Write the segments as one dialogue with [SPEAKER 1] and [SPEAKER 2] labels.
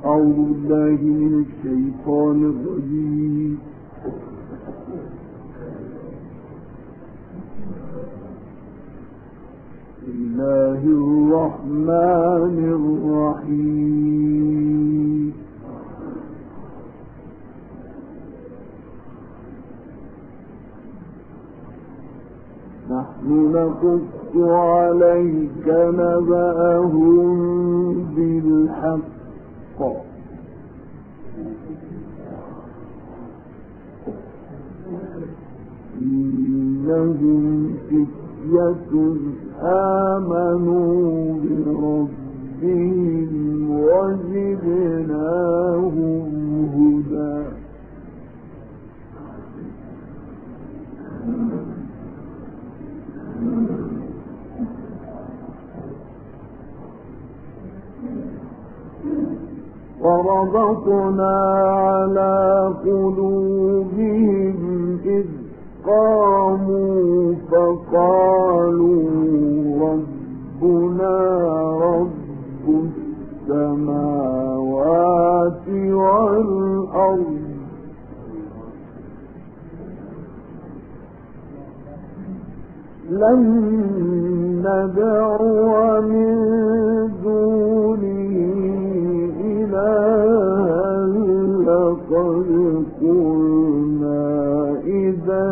[SPEAKER 1] أعوذ بالله من الشيطان الرجيم. بسم الله الرحمن الرحيم. نحن نقص عليك نبأهم بالحق إنهم فتية آمنوا بربهم وزدناهم هدى. وربطنا على قلوبهم إذ قاموا فقالوا ربنا رب السماوات والأرض لن ندعو من دونه إلها لقد قلنا إذا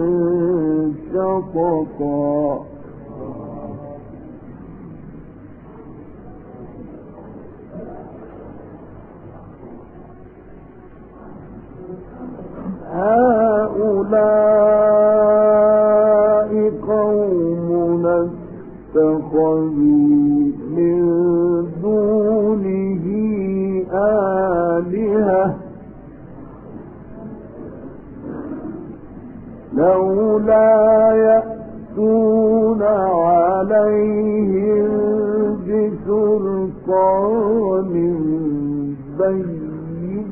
[SPEAKER 1] شططا. هؤلاء قومنا اتخذوا من دونه آلهة لولا يأتون عليهم بسلطان بين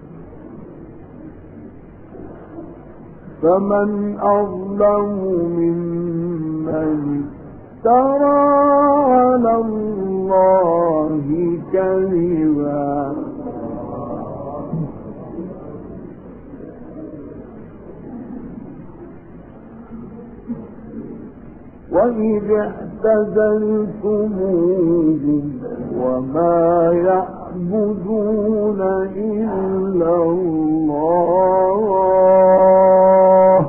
[SPEAKER 1] فمن أظلم ممن افترى على الله كذبا. وإذ اعتزلتموهم وما يعبدون إلا الله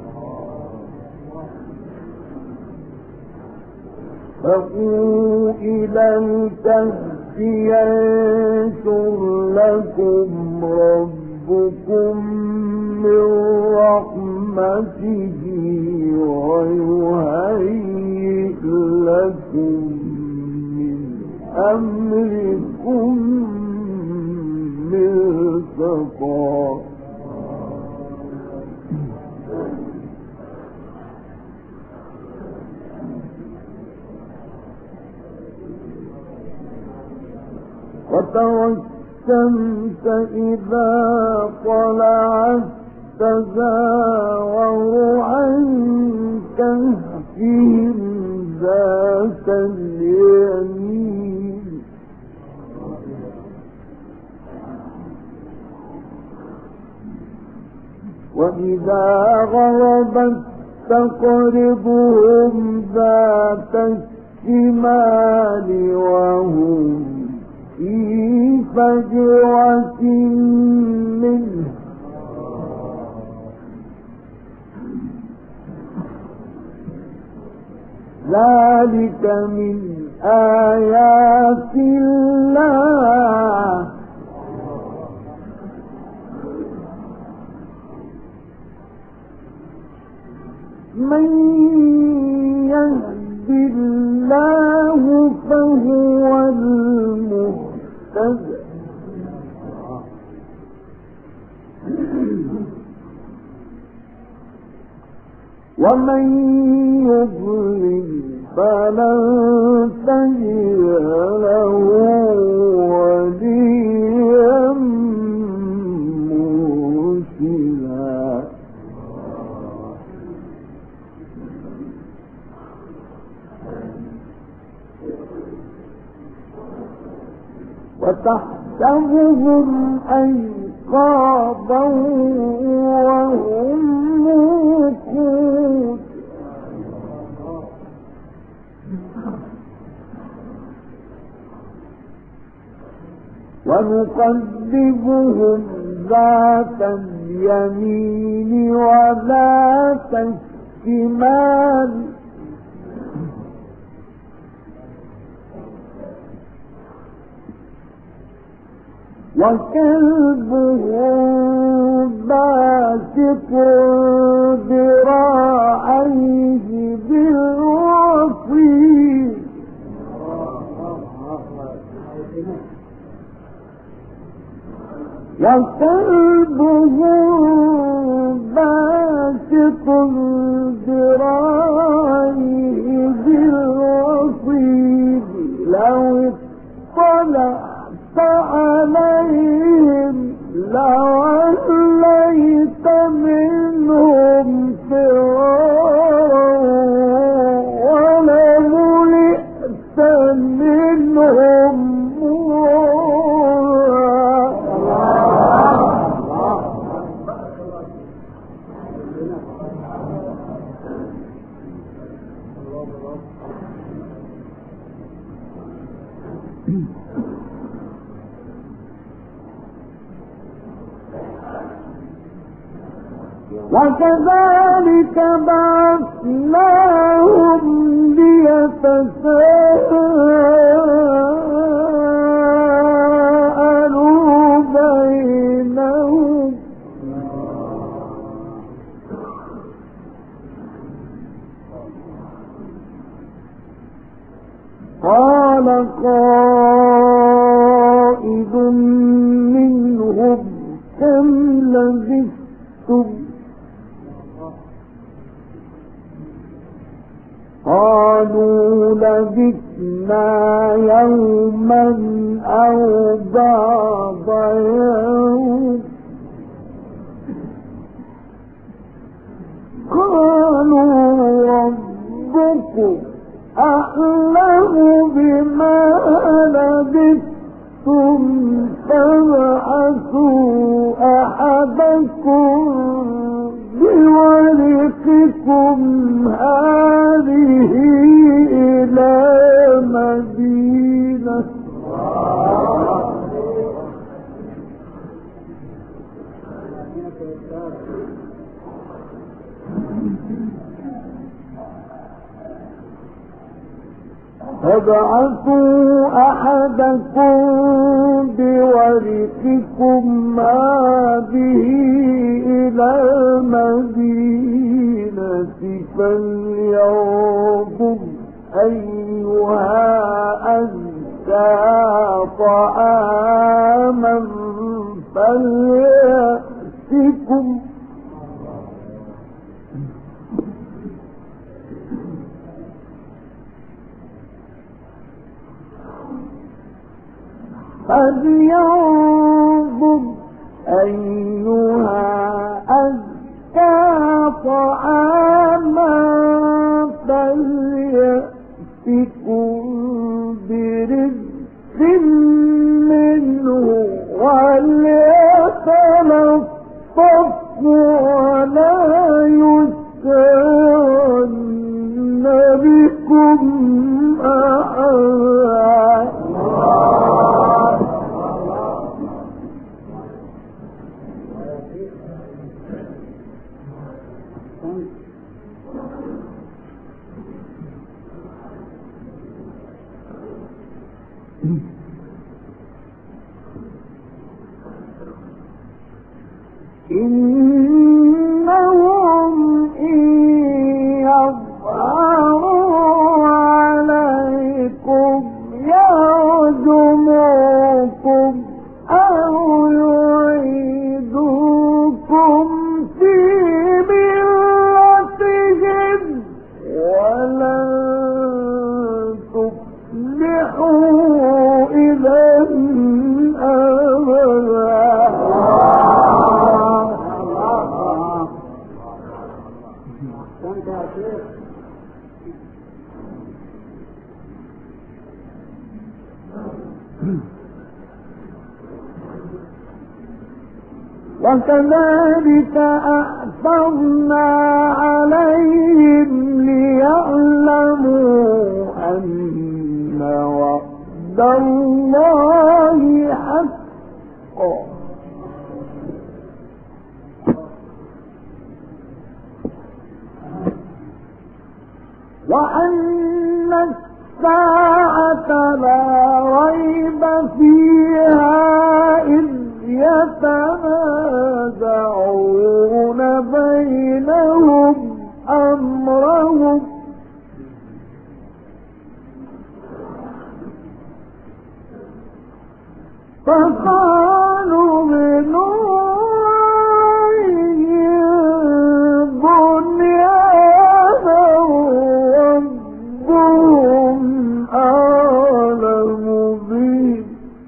[SPEAKER 1] فأووا إلى الكهف ينشر لكم ربكم من رحمته ويهيئ لكم من أمركم مرفقا. وترى الشمس إذا طلعت تزاور عن كهفهم ذات اليمين وإذا غربت تقرضهم ذات الشمال وهم في فجوة منه ذلك من آيات الله من يهد الله فهو المهتد ومن يضلل فلن تجد له وليا مرشدا. وتحسبهم تحسبهم أيقاظا وهم رقود ونقلبهم ذات اليمين وذات الشمال وكلبهم باسط ذراعيه بالوصيد باسط ذراعيه بالوصيد لو اطلعت عليهم لوليت منهم فرارا ولملئت منهم وكذلك بعثناهم ليتساءلوا بينهم قال قائل منهم كم لبثتم قالوا لبثنا يوما أو بعض يوم قالوا ربكم أعلم بما لبثتم فابعثوا أحدكم بورقكم هذه إلى مدينة فابعثوا أحدكم بورقكم هذه إلى المدينة فلينظر أيها أزكى طعاما فليأتكم فلينظر أيها أزكى طعاما فليأتكم برزق منه وليتلطف ولا يشعرن بكم أحدا إنهم إن يظهروا عليكم يرجموكم أو يعيدوكم في ملتهم ولن تفلحوا إذا أبدا وكذلك أعثرنا عليهم ليعلموا أن وعد الله حق وأن الساعة لا ريب فيها إذ يتنازعون بينهم أمرهم فقالوا بنوا بنيانا ربهم أعلم بهم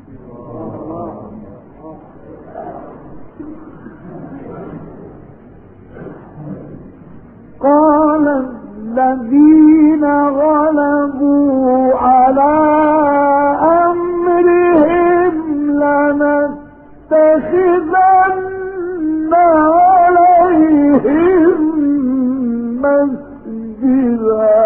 [SPEAKER 1] قال الذين غلبوا على أمرهم لنتخذن عليهم مسجدا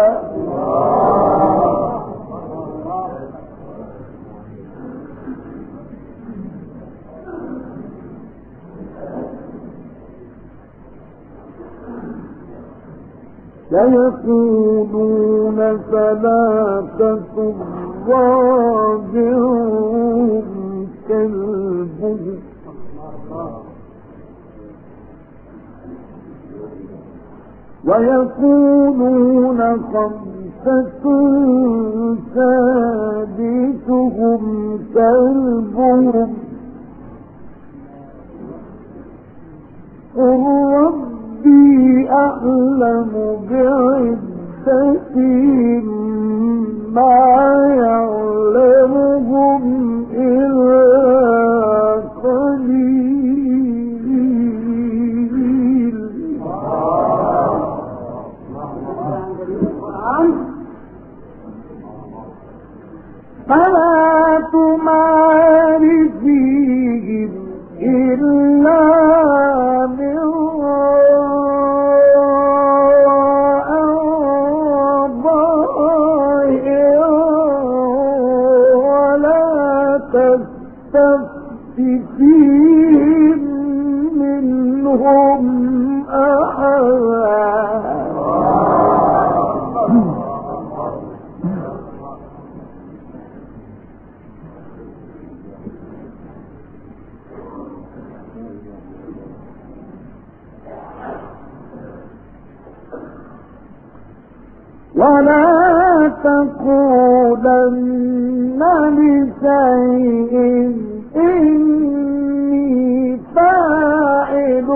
[SPEAKER 1] سيقولون ثلاثة رابعهم كلبهم ويقولون خمسة سادسهم كلبهم قل ربي أعلم بعدتهم ما يعلمهم إلا قليل فلا تمار فيهم إلا فيهم منهم أحدا ولا تقولن لشيء إني فاعل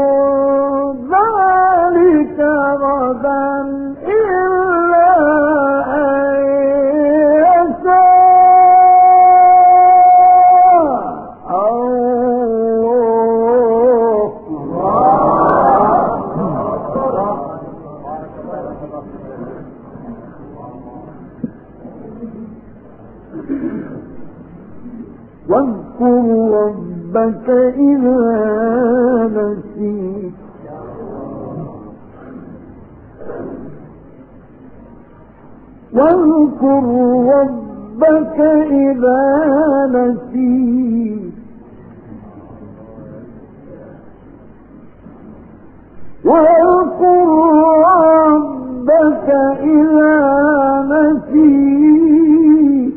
[SPEAKER 1] ذلك غدا إلا أن يشاء واذكر ربك إذا نسيت واذكر ربك إذا نسيت واذكر ربك إذا نسيت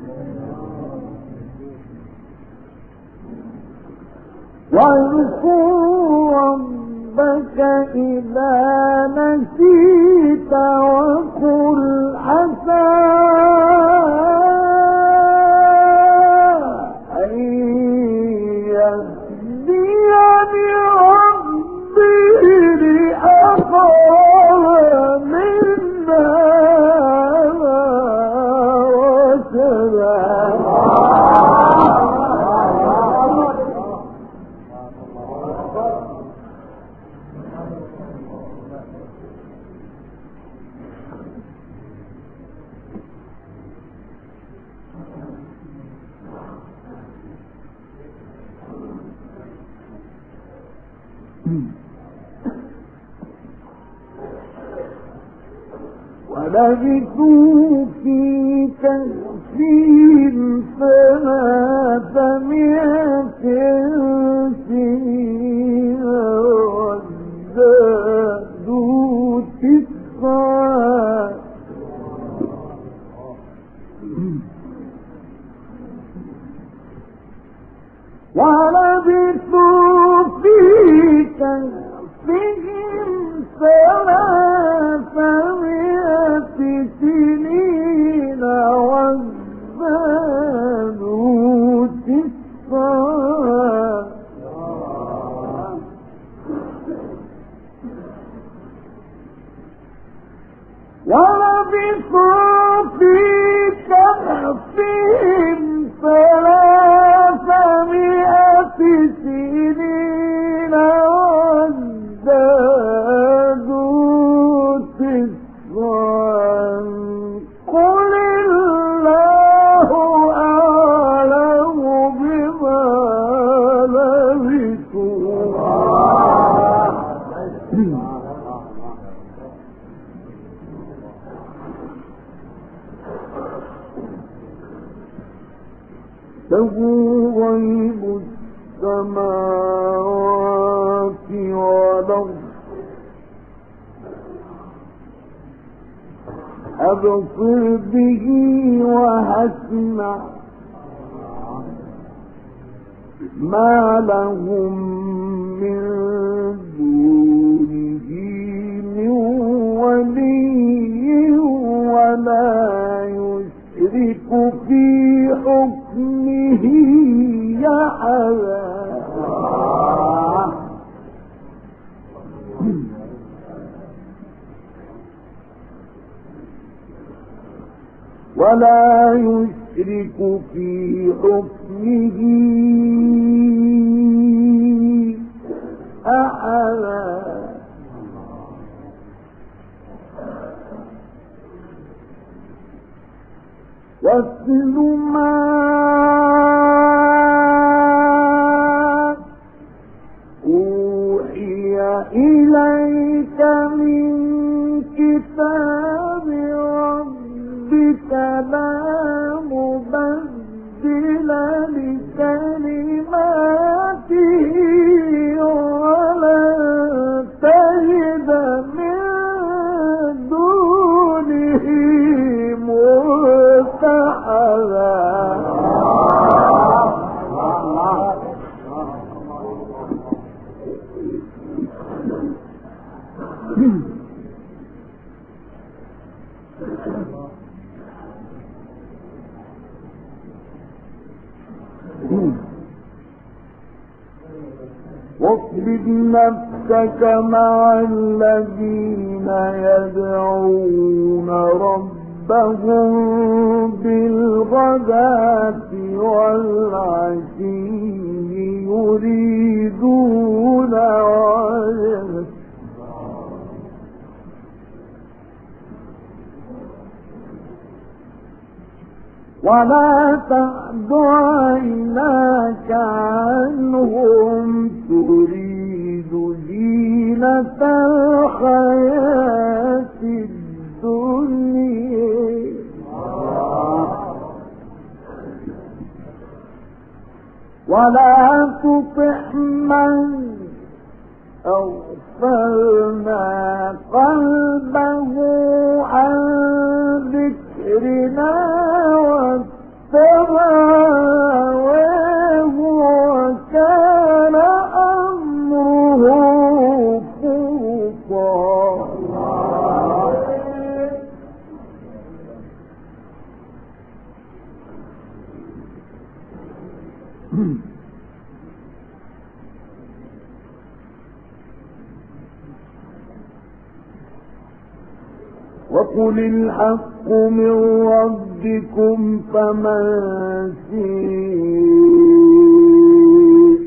[SPEAKER 1] واذكر ربك إذا نسيت وقل عسى أن يهديني ربي لأقرب من هذا رشدا ولبثوا في كهفهم 300 سنين وازدادوا 9. ولبثوا في كهفهم 300 سنين وازدادوا 9. ولبثوا في كهفهم 300 سنين وازدادوا 9. قل الله أعلم بما لبثوا. له غيب السماوات والأرض أبصر به وأسمع ما لهم من دونه من ولي ولا يشرك في حكمه أحدا. ولا يشرك في حكمه أحدا. واتل ما أوحي إليك من كتاب ربك لا مبدل لكلماته ولن تجد من دونه ملتحدا. واصبر نفسك مع الذين يدعون ربهم بالغداة والعشي يريدون وجهه ولا تعد عيناك عنهم تريد زينة الحياة الدنيا ولا تطع من أغفلنا قلبه عن ذكرنا واتبع هواه وكان أمره فرطا. وقل الحق من ربكم فمن شاء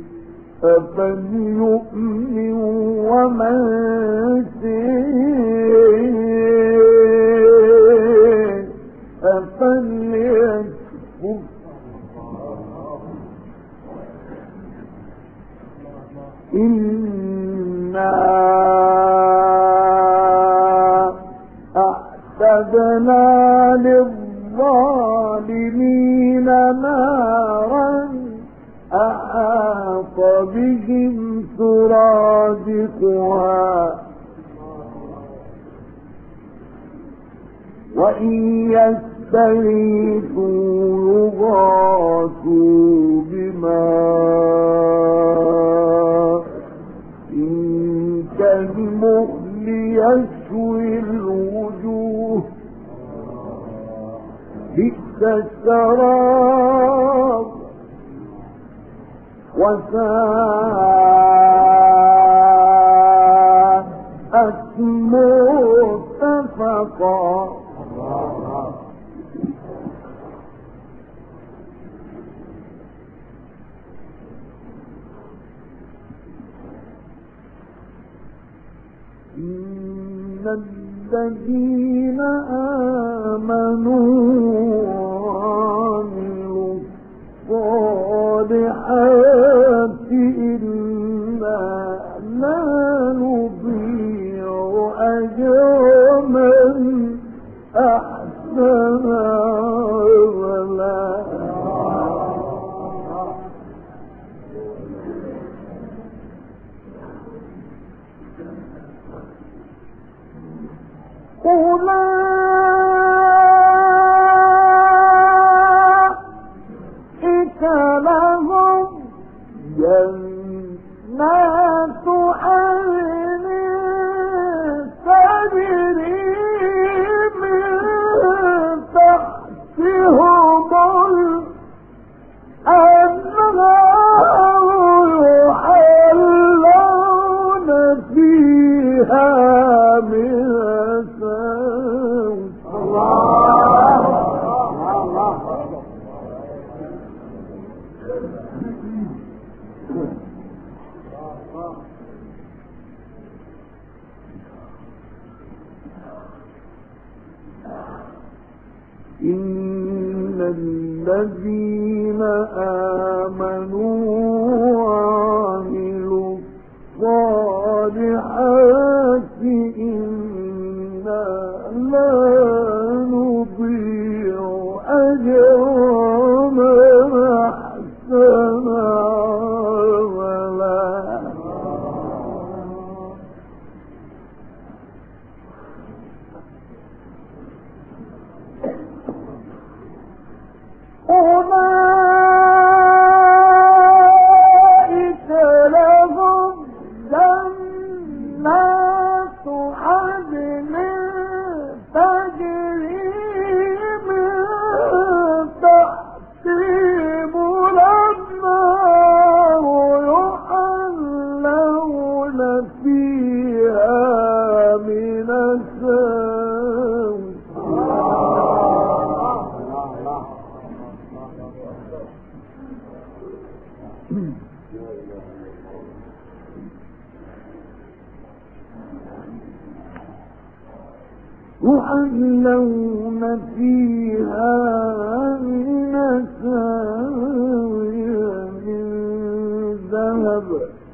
[SPEAKER 1] فليؤمن ومن شاء فليكفر. إن أعتدنا للظالمين نارا أحاط بهم سرادقها وإن يستغيثوا يغاثوا بماء كالمهل يشوي الوجوه بئس الشراب وساءت مرتفقا. إن الذين آمنوا وعملوا الصالحات إنا لا نضيع أجر من أحسن عملا. أولئك لهم جنات عدن تجري من تحتهم الأنهار يحلون فيها من إن الذين آمنوا وعملوا الصالحات إنا لا نضيع أجر من أحسن عملا. أولئك لهم جنات عدن تجري من تحتهم الأنهار يحلون فيها من السوء يحلون فيها من أساور من ذهب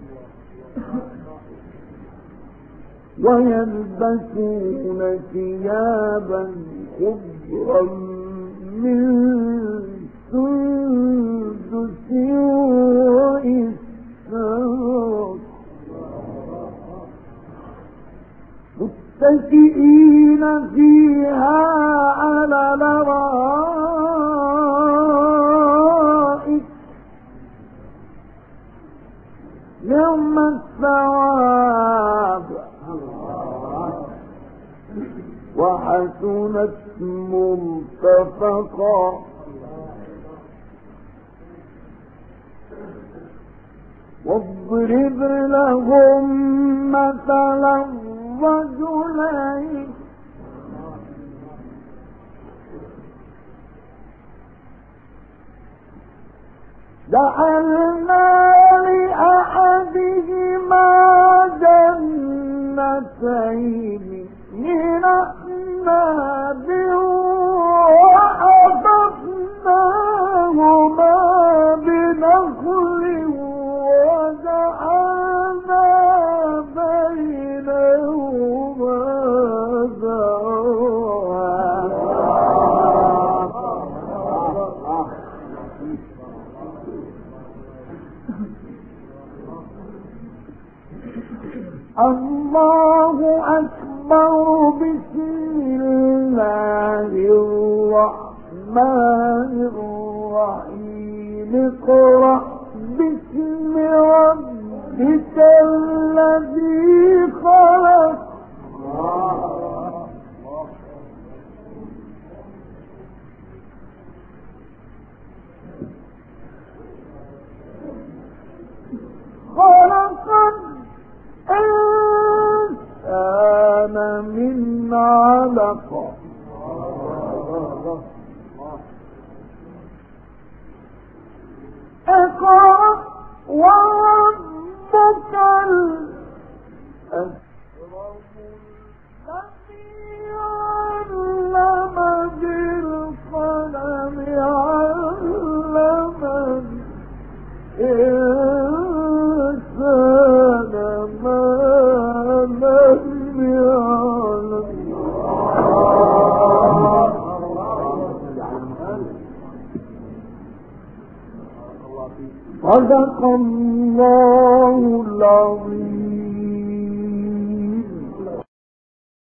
[SPEAKER 1] ويلبسون ثيابا خضرا من سندس وإستبرق متكئين فيها على الأرائك نعم الثواب وحسنت مرتفقا. واضرب لهم مثلا رجلين جعلنا لأحدهما جنتين من أعناب وحفظناهما بنخل وجعلنا الله أكبر. بسم الله الرحمن الرحيم. اقرأ باسم ربك الذي خلق. خلق الإنسان من علق. اقرأ وربك الأكرم الذي علم بالقلم علم الإنسان ما لم يعلم. صدق الله العظيم.